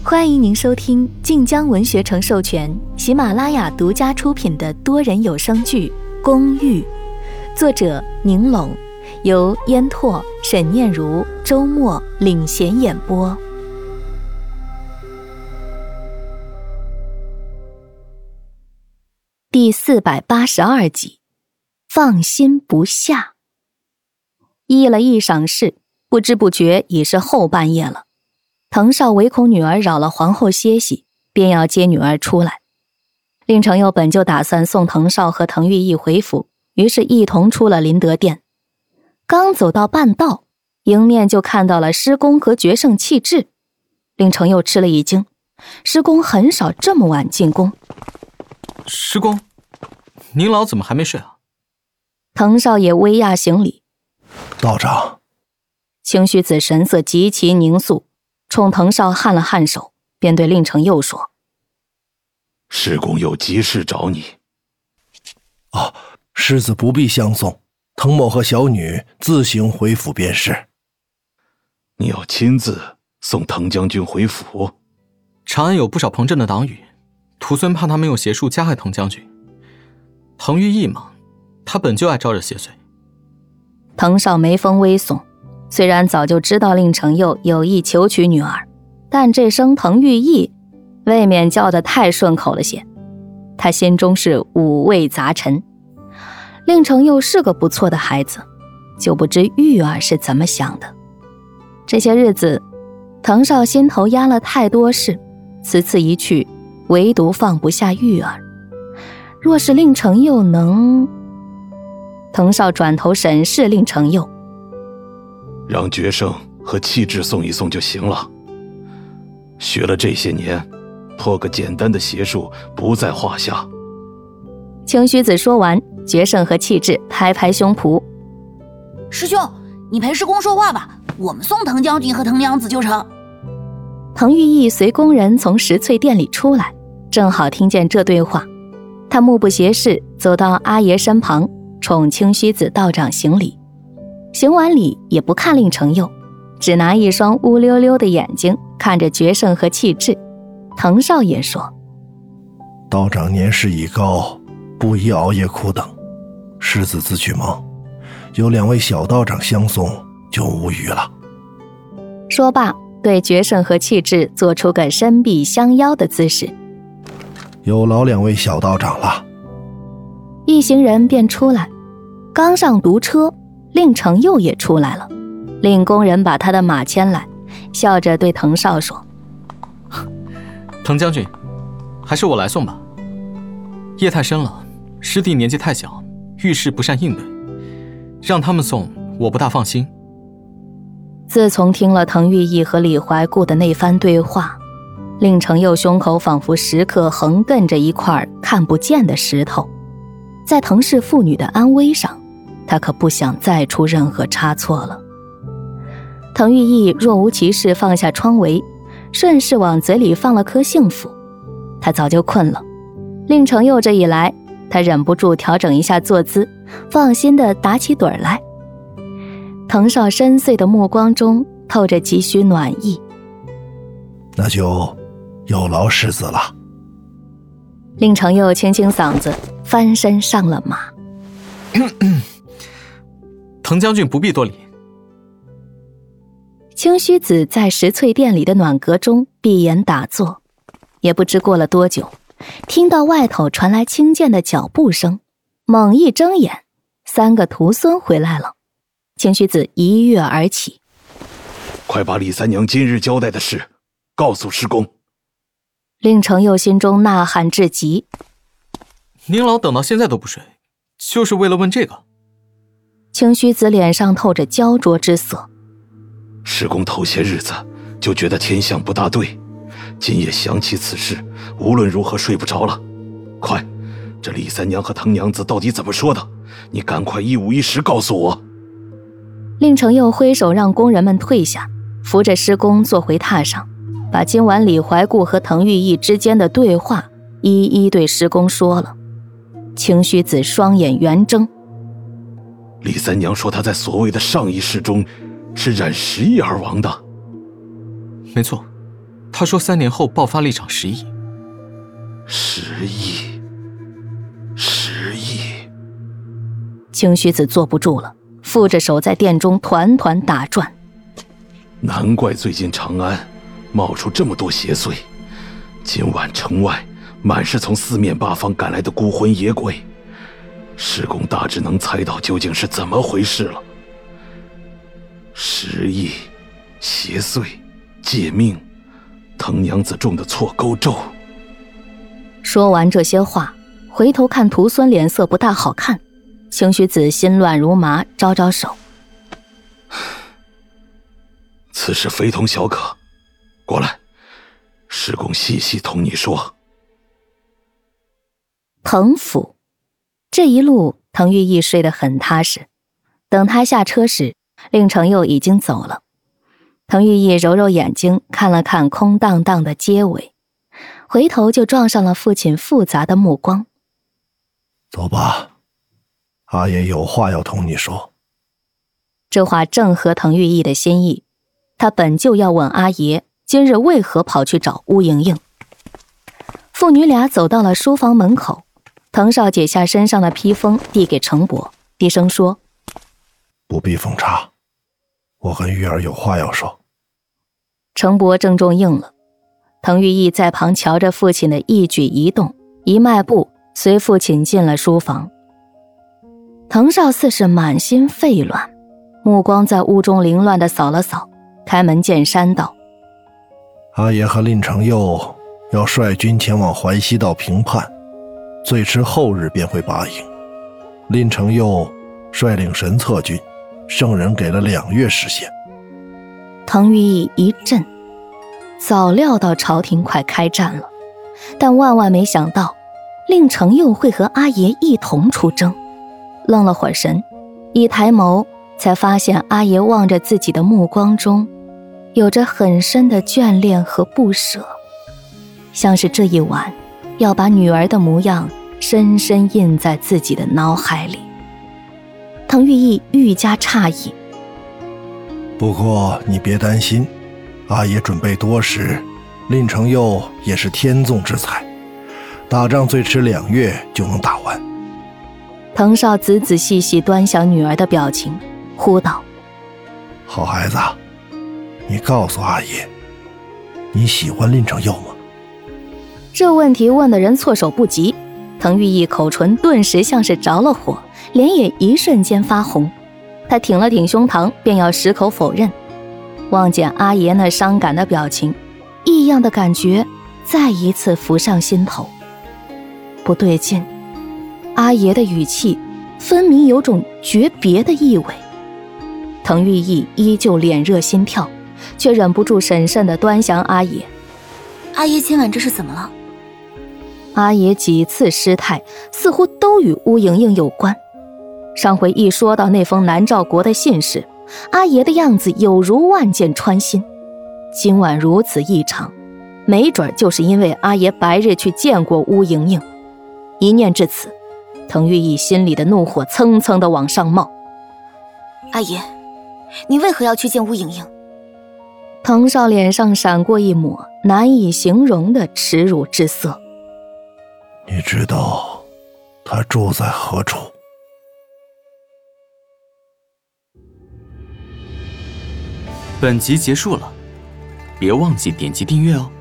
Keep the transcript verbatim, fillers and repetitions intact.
欢迎您收听晋江文学城授权、喜马拉雅独家出品的多人有声剧《公寓》，作者宁龙，由烟拓、沈念如、周末领衔演播。第四百八十二集，放心不下。议了一晌事，不知不觉已是后半夜了。滕少唯恐女儿扰了皇后歇息，便要接女儿出来。令程佑本就打算送滕少和滕玉义回府，于是一同出了林德殿。刚走到半道，迎面就看到了师公和决胜气质。令程佑吃了一惊，师公很少这么晚进宫。 师公，您老怎么还没睡啊？ 滕少也微亚行礼。 道长。 清虚子神色极其凝肃，冲滕少颔了颔首，便对令程佑说： 师公有急事找你。 啊，世子不必相送，滕某和小女自行回府便是。 你要亲自送滕将军回府？ 长安有不少彭镇的党羽，徒孙怕他们用邪术加害滕将军。滕玉义嘛，他本就爱招惹邪祟。 滕少眉峰微耸，虽然早就知道令程佑有意求娶女儿，但这声滕玉义未免叫得太顺口了些。他心中是五味杂陈。令程佑是个不错的孩子，就不知玉儿是怎么想的。这些日子，滕少心头压了太多事，此次一去，唯独放不下玉儿。若是令程佑能……滕少转头审视令程佑， 让决胜和气质送一送就行了。学了这些年，破个简单的邪术不在话下。 清虚子说完，决胜和气质拍拍胸脯： 师兄，你陪师公说话吧，我们送滕将军和滕娘子就成。 滕玉义随宫人从石翠殿里出来，正好听见这对话，他目不斜视走到阿爷身旁，冲清虚子道长行礼。行完礼也不看令程佑，只拿一双乌溜溜的眼睛看着决胜和气质。滕少爷说： 道长年事已高，不宜熬夜苦等，世子自去忙，有两位小道长相送就无语了。 说罢，对决胜和气质做出个伸臂相邀的姿势。 有劳两位小道长了。 一行人便出来，刚上独车，令程佑也出来了，令工人把他的马牵来，笑着对滕少说： 滕将军，还是我来送吧。夜太深了，师弟年纪太小，遇事不善应对，让他们送我不大放心。 自从听了滕玉义和李怀顾的那番对话，令程佑胸口仿佛时刻横亘着一块看不见的石头。在滕氏妇女的安危上，他可不想再出任何差错了。滕玉义若无其事放下窗围，顺势往嘴里放了颗幸福。他早就困了，令程佑这一来，他忍不住调整一下坐姿，放心地打起盹来。滕少深邃的目光中透着几许暖意。 那就有劳世子了。 令程佑清清嗓子，翻身上了马。 滕将军不必多礼。 清虚子在石翠殿里的暖阁中闭眼打坐，也不知过了多久，听到外头传来轻健的脚步声，猛一睁眼，三个徒孙回来了。清虚子一跃而起： 快把李三娘今日交代的事告诉师公。 令程佑心中呐喊至极： 您老等到现在都不睡，就是为了问这个？ 清虚子脸上透着焦灼之色： 师公头些日子就觉得天象不大对，今夜想起此事，无论如何睡不着了。快，这李三娘和滕娘子到底怎么说的？你赶快一五一十告诉我。 令程佑挥手让工人们退下，扶着师公坐回榻上，把今晚李怀顾和滕玉义之间的对话一一对师公说了。清虚子双眼圆睁： 李三娘说她在所谓的上一世中是染十亿而亡的。 没错， 他说三年后爆发了一场十亿。 十亿，十亿！ 清虚子坐不住了，负着手在殿中团团打转。 难怪最近长安冒出这么多邪祟，今晚城外满是从四面八方赶来的孤魂野鬼。师公大致能猜到究竟是怎么回事了。十亿，邪祟，借命，藤娘子中的错勾咒。 说完这些话，回头看徒孙脸色不大好看，清虚子心乱如麻，招招手。 此事非同小可，过来，师公细细同你说。 藤府这一路，滕玉意睡得很踏实。等他下车时，令程佑已经走了。滕玉意揉揉眼睛，看了看空荡荡的街尾，回头就撞上了父亲复杂的目光。 走吧，阿爷有话要同你说。 这话正合滕玉意的心意，他本就要问阿爷今日为何跑去找乌莹莹。父女俩走到了书房门口，滕少解下身上的披风递给程伯，低声说： 不必奉茶，我跟玉儿有话要说。 程伯郑重应了。滕玉意在旁瞧着父亲的一举一动，一迈步随父亲进了书房。滕少似是满心沸乱，目光在屋中凌乱地扫了扫，开门见山道： 阿爷和令程佑要率军前往淮西道平叛，最迟后日便会拔营。令程佑率领神策军，圣人给了两月时限。 滕玉意一震，早料到朝廷快开战了，但万万没想到令程佑会和阿爷一同出征。愣了会儿神，一抬眸才发现阿爷望着自己的目光中有着很深的眷恋和不舍，像是这一晚要把女儿的模样深深印在自己的脑海里。滕玉意愈加诧异。 不过你别担心，阿爷准备多时，令程佑也是天纵之才，打仗最迟两月就能打完。 滕少仔仔细细端详女儿的表情，呼道： 好孩子，你告诉阿爷，你喜欢令程佑吗？ 这问题问的人措手不及，滕玉意口唇顿时像是着了火，脸也一瞬间发红。他挺了挺胸膛，便要矢口否认。望见阿爷那伤感的表情，异样的感觉再一次浮上心头。不对劲，阿爷的语气分明有种诀别的意味。滕玉意依旧脸热心跳，却忍不住审慎地端详阿爷。 阿爷今晚这是怎么了？ 阿爷几次失态，似乎都与乌莹莹有关。上回一说到那封南诏国的信时，阿爷的样子有如万箭穿心。今晚如此异常，没准就是因为阿爷白日去见过乌莹莹。一念至此，滕玉意心里的怒火蹭蹭地往上冒。 阿爷，你为何要去见乌莹莹？ 滕少脸上闪过一抹难以形容的耻辱之色。 你知道他住在何处？ 本集结束了，别忘记点击订阅哦。